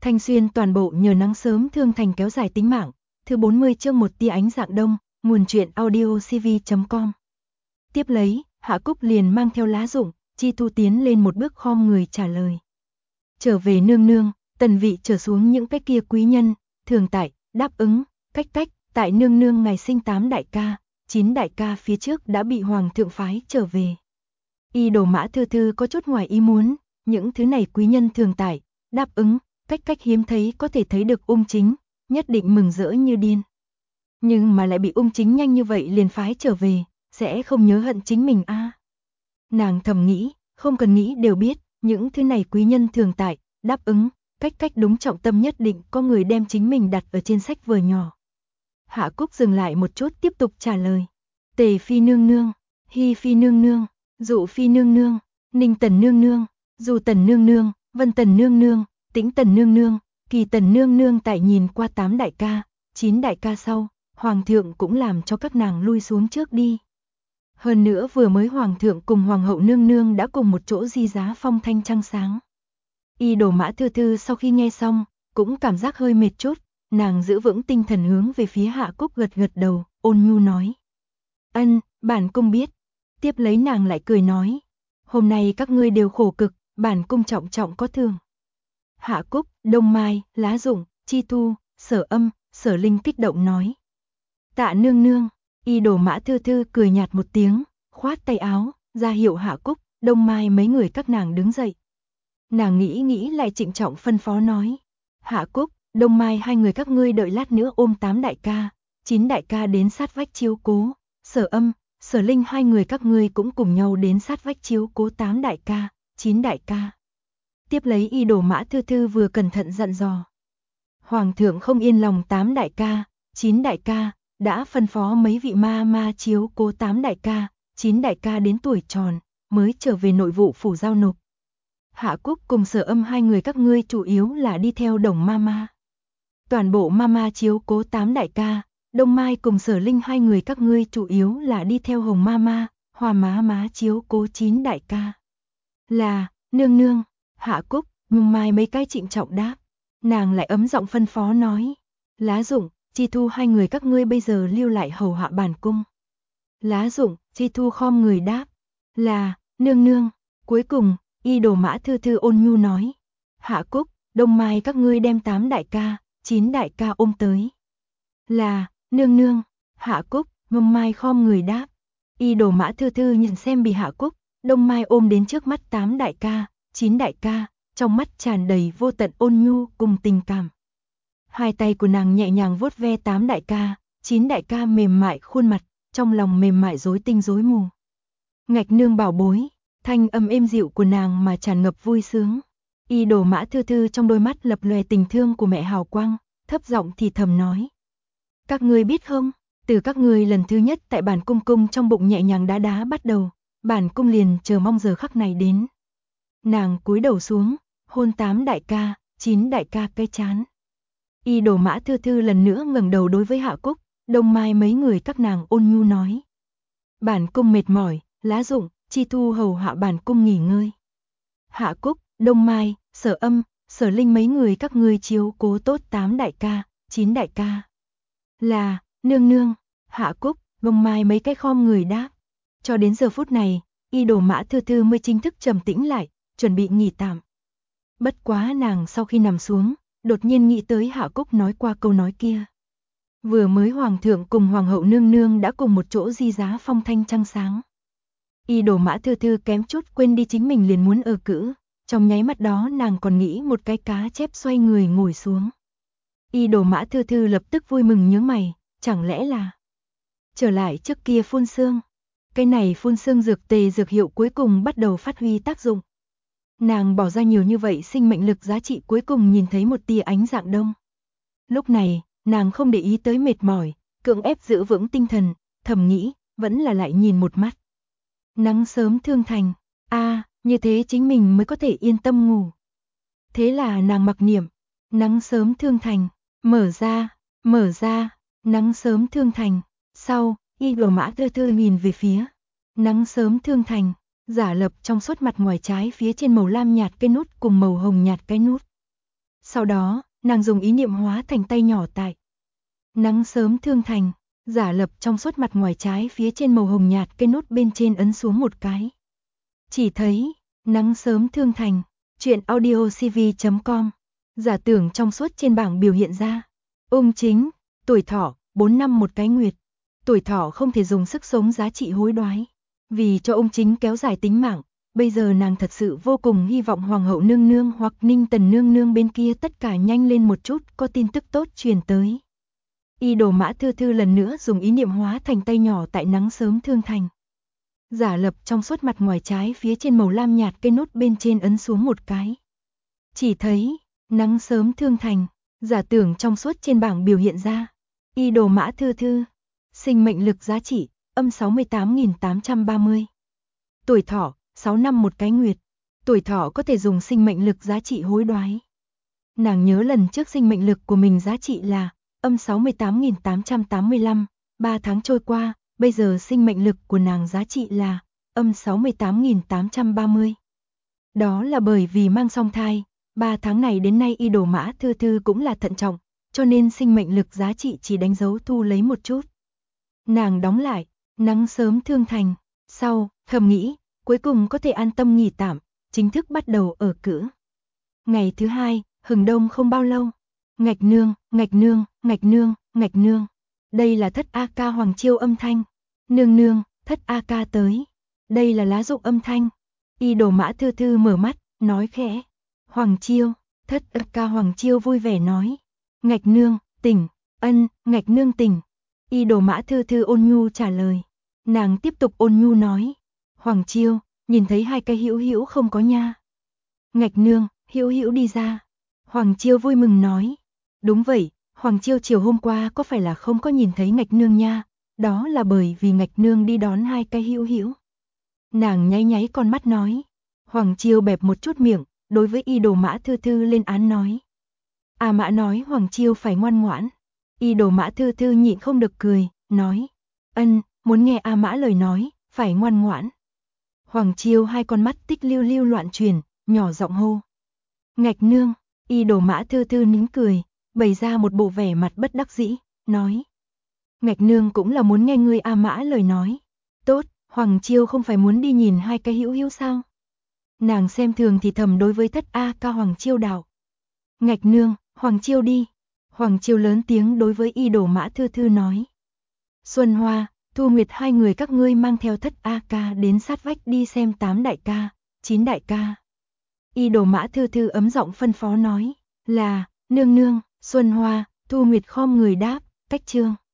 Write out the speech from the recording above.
Thanh Xuyên toàn bộ nhờ nắng sớm thương thành kéo dài tính mạng. Thứ 40 chương một tia ánh dạng đông, nguồn truyện audiocv.com. Tiếp lấy, Hạ Cúc liền mang theo Lá Dụng, Chi Thu tiến lên một bước khom người trả lời. Trở về nương nương, tần vị trở xuống những cái kia quý nhân, thường tại, đáp ứng, cách, tại nương nương ngày sinh 8 đại ca, 9 đại ca phía trước đã bị hoàng thượng phái trở về. Y Đồ Mã Thư Thư có chút ngoài ý muốn, những thứ này quý nhân thường tại, đáp ứng, cách hiếm thấy có thể thấy được Ung Chính, nhất định mừng rỡ như điên. Nhưng mà lại bị Ung Chính nhanh như vậy liền phái trở về, sẽ không nhớ hận chính mình a. Nàng thầm nghĩ, không cần nghĩ đều biết, những thứ này quý nhân thường tại, đáp ứng, cách đúng trọng tâm nhất định có người đem chính mình đặt ở trên sách vở nhỏ. Hạ Cúc dừng lại một chút tiếp tục trả lời. Tề Phi nương nương, Hy Phi nương nương, Dụ Phi nương nương, Ninh Tần nương nương, Du Tần nương nương, Vân Tần nương nương, Tĩnh Tần nương nương, Kỳ Tần nương nương tại nhìn qua 8 đại ca, 9 đại ca sau, hoàng thượng cũng làm cho các nàng lui xuống trước đi. Hơn nữa vừa mới hoàng thượng cùng hoàng hậu nương nương đã cùng một chỗ di giá phong thanh trăng sáng. Y Đồ Mã Thư Thư sau khi nghe xong, cũng cảm giác hơi mệt chút, nàng giữ vững tinh thần hướng về phía Hạ Cúc gật đầu, ôn nhu nói. Ân, bản cung biết. Tiếp lấy nàng lại cười nói. Hôm nay các ngươi đều khổ cực, bản cung trọng có thưởng. Hạ Cúc, Đông Mai, Lá Dụng, Chi Thu, Sở Âm, Sở Linh kích động nói. Tạ nương nương. Y Đồ Mã Thư Thư cười nhạt một tiếng, khoát tay áo, ra hiệu Hạ Cúc, Đông Mai mấy người các nàng đứng dậy. Nàng nghĩ lại trịnh trọng phân phó nói. Hạ Cúc, Đông Mai hai người các ngươi đợi lát nữa ôm 8 đại ca, 9 đại ca đến sát vách chiếu cố. Sở Âm, Sở Linh hai người các ngươi cũng cùng nhau đến sát vách chiếu cố 8 đại ca, 9 đại ca. Tiếp lấy Y Đồ Mã Thư Thư vừa cẩn thận dặn dò. Hoàng thượng không yên lòng 8 đại ca, 9 đại ca, đã phân phó mấy vị ma chiếu cố 8 đại ca, 9 đại ca đến tuổi tròn, mới trở về nội vụ phủ giao nộp. Hạ Cúc cùng Sở Âm hai người các ngươi chủ yếu là đi theo Đồng Mama. Toàn bộ Mama chiếu cố 8 đại ca, Đông Mai cùng Sở Linh hai người các ngươi chủ yếu là đi theo Hồng Mama, Hoa má chiếu cố 9 đại ca. Là, nương nương, Hạ Cúc, Đông Mai mấy cái trịnh trọng đáp. Nàng lại ấm giọng phân phó nói. Lá Dụng, Chi Thu hai người các ngươi bây giờ lưu lại hầu hạ bản cung. Lá Dụng, Chi Thu khom người đáp. Là, nương nương. Cuối cùng, Y Đồ Mã Thư Thư ôn nhu nói. Hạ Cúc, Đông Mai các ngươi đem 8 đại ca, 9 đại ca ôm tới. Là, nương nương. Hạ Cúc, Đông Mai khom người đáp. Y Đồ Mã Thư Thư nhìn xem bị Hạ Cúc, Đông Mai ôm đến trước mắt 8 đại ca, 9 đại ca, trong mắt tràn đầy vô tận ôn nhu cùng tình cảm. Hai tay của nàng nhẹ nhàng vuốt ve 8 đại ca, 9 đại ca mềm mại khuôn mặt, trong lòng mềm mại rối tinh rối mù. Ngạch nương bảo bối, thanh âm êm dịu của nàng mà tràn ngập vui sướng. Y Đồ Mã Thư Thư trong đôi mắt lập lòe tình thương của mẹ hào quang, thấp giọng thì thầm nói. Các ngươi biết không, từ các ngươi lần thứ nhất tại bản cung trong bụng nhẹ nhàng đá bắt đầu, bản cung liền chờ mong giờ khắc này đến. Nàng cúi đầu xuống, hôn 8 đại ca, 9 đại ca cái chán. Y Đồ Mã Thư Thư lần nữa ngẩng đầu đối với Hạ Cúc, Đông Mai mấy người các nàng ôn nhu nói. Bản cung mệt mỏi, Lá Dụng, Chi Thu hầu hạ bản cung nghỉ ngơi. Hạ Cúc, Đông Mai, Sở Âm, Sở Linh mấy người các ngươi chiếu cố tốt 8 đại ca, 9 đại ca. Là, nương nương. Hạ Cúc, Đông Mai mấy cái khom người đáp. Cho đến giờ phút này, Y Đồ Mã Thư Thư mới chính thức trầm tĩnh lại, chuẩn bị nghỉ tạm. Bất quá nàng sau khi nằm xuống, đột nhiên nghĩ tới Hạ Cúc nói qua câu nói kia. Vừa mới hoàng thượng cùng hoàng hậu nương nương đã cùng một chỗ di giá phong thanh trăng sáng. Y Đồ Mã Thư Thư kém chút quên đi chính mình liền muốn ở cữ, trong nháy mắt đó nàng còn nghĩ một cái cá chép xoay người ngồi xuống. Y Đồ Mã Thư Thư lập tức vui mừng nhướng mày, chẳng lẽ là trở lại trước kia phun sương. Cái này phun sương dược tề dược hiệu cuối cùng bắt đầu phát huy tác dụng. Nàng bỏ ra nhiều như vậy sinh mệnh lực giá trị cuối cùng nhìn thấy một tia ánh dạng đông. Lúc này, nàng không để ý tới mệt mỏi, cưỡng ép giữ vững tinh thần, thầm nghĩ, vẫn là lại nhìn một mắt. Nắng sớm thương thành, như thế chính mình mới có thể yên tâm ngủ. Thế là nàng mặc niệm, nắng sớm thương thành, mở ra, nắng sớm thương thành. Sau, Y Đồ Mã Thư Thư nhìn về phía nắng sớm thương thành, giả lập trong suốt mặt ngoài trái phía trên màu lam nhạt cái nút cùng màu hồng nhạt cái nút. Sau đó, nàng dùng ý niệm hóa thành tay nhỏ tại nắng sớm thương thành, giả lập trong suốt mặt ngoài trái phía trên màu hồng nhạt cây nốt bên trên ấn xuống một cái. Chỉ thấy, nắng sớm thương thành, truyện audio cv.com, giả tưởng trong suốt trên bảng biểu hiện ra. Ung chính, tuổi thọ, 4 năm một cái nguyệt. Tuổi thọ không thể dùng sức sống giá trị hối đoái. Vì cho ung chính kéo dài tính mạng, bây giờ nàng thật sự vô cùng hy vọng Hoàng hậu nương nương hoặc Ninh Tần nương nương bên kia tất cả nhanh lên một chút có tin tức tốt truyền tới. Y Đồ Mã Thư Thư lần nữa dùng ý niệm hóa thành tay nhỏ tại nắng sớm thương thành. Giả lập trong suốt mặt ngoài trái phía trên màu lam nhạt cây nốt bên trên ấn xuống một cái. Chỉ thấy, nắng sớm thương thành, giả tưởng trong suốt trên bảng biểu hiện ra. Y Đồ Mã Thư Thư, sinh mệnh lực giá trị, âm 68.830. Tuổi thọ, 6 năm một cái nguyệt. Tuổi thọ có thể dùng sinh mệnh lực giá trị hối đoái. Nàng nhớ lần trước sinh mệnh lực của mình giá trị là âm 68.885, 3 tháng trôi qua, bây giờ sinh mệnh lực của nàng giá trị là âm 68.830. Đó là bởi vì mang song thai, 3 tháng này đến nay Y Đồ Mã Thư Thư cũng là thận trọng, cho nên sinh mệnh lực giá trị chỉ đánh dấu thu lấy một chút. Nàng đóng lại, nắng sớm thương thành, sau, thầm nghĩ, cuối cùng có thể an tâm nghỉ tạm, chính thức bắt đầu ở cữ. Ngày thứ hai, hừng đông không bao lâu. Ngạch nương, ngạch nương, ngạch nương, ngạch nương. Đây là thất A ca Hoàng Chiêu âm thanh. Nương nương, thất A ca tới. Đây là lá dụng âm thanh. Y Đồ Mã Thư Thư mở mắt, nói khẽ. Hoàng Chiêu, thất A ca Hoàng Chiêu vui vẻ nói. Ngạch nương, tỉnh, ân, ngạch nương tỉnh. Y Đồ Mã Thư Thư ôn nhu trả lời. Nàng tiếp tục ôn nhu nói. Hoàng Chiêu, nhìn thấy hai cái hữu hữu không có nha. Ngạch nương, hữu hữu đi ra. Hoàng Chiêu vui mừng nói. Đúng vậy, Hoàng Chiêu chiều hôm qua có phải là không có nhìn thấy ngạch nương nha, đó là bởi vì ngạch nương đi đón hai cái hữu hữu. Nàng nháy nháy con mắt nói. Hoàng Chiêu bẹp một chút miệng, đối với Y Đồ Mã Thư Thư lên án nói. À Mã nói Hoàng Chiêu phải ngoan ngoãn. Y Đồ Mã Thư Thư nhịn không được cười, nói. Ân, muốn nghe A Mã lời nói, phải ngoan ngoãn. Hoàng Chiêu hai con mắt tích lưu lưu loạn chuyển, nhỏ giọng hô. Ngạch nương, Y Đồ Mã Thư Thư nín cười, bày ra một bộ vẻ mặt bất đắc dĩ, nói. Ngạch nương cũng là muốn nghe ngươi A Mã lời nói. Tốt, Hoàng Chiêu không phải muốn đi nhìn hai cái hữu hữu sao? Nàng xem thường thì thầm đối với thất A ca Hoàng Chiêu đạo. Ngạch nương, Hoàng Chiêu đi. Hoàng Chiêu lớn tiếng đối với Y Đồ Mã Thư Thư nói. Xuân Hoa, Thu Nguyệt hai người các ngươi mang theo thất A ca đến sát vách đi xem 8 đại ca, 9 đại ca. Y Đồ Mã Thư Thư ấm giọng phân phó nói. Là, nương nương. Xuân Hoa, Thu Nguyệt khom người đáp, cách chương.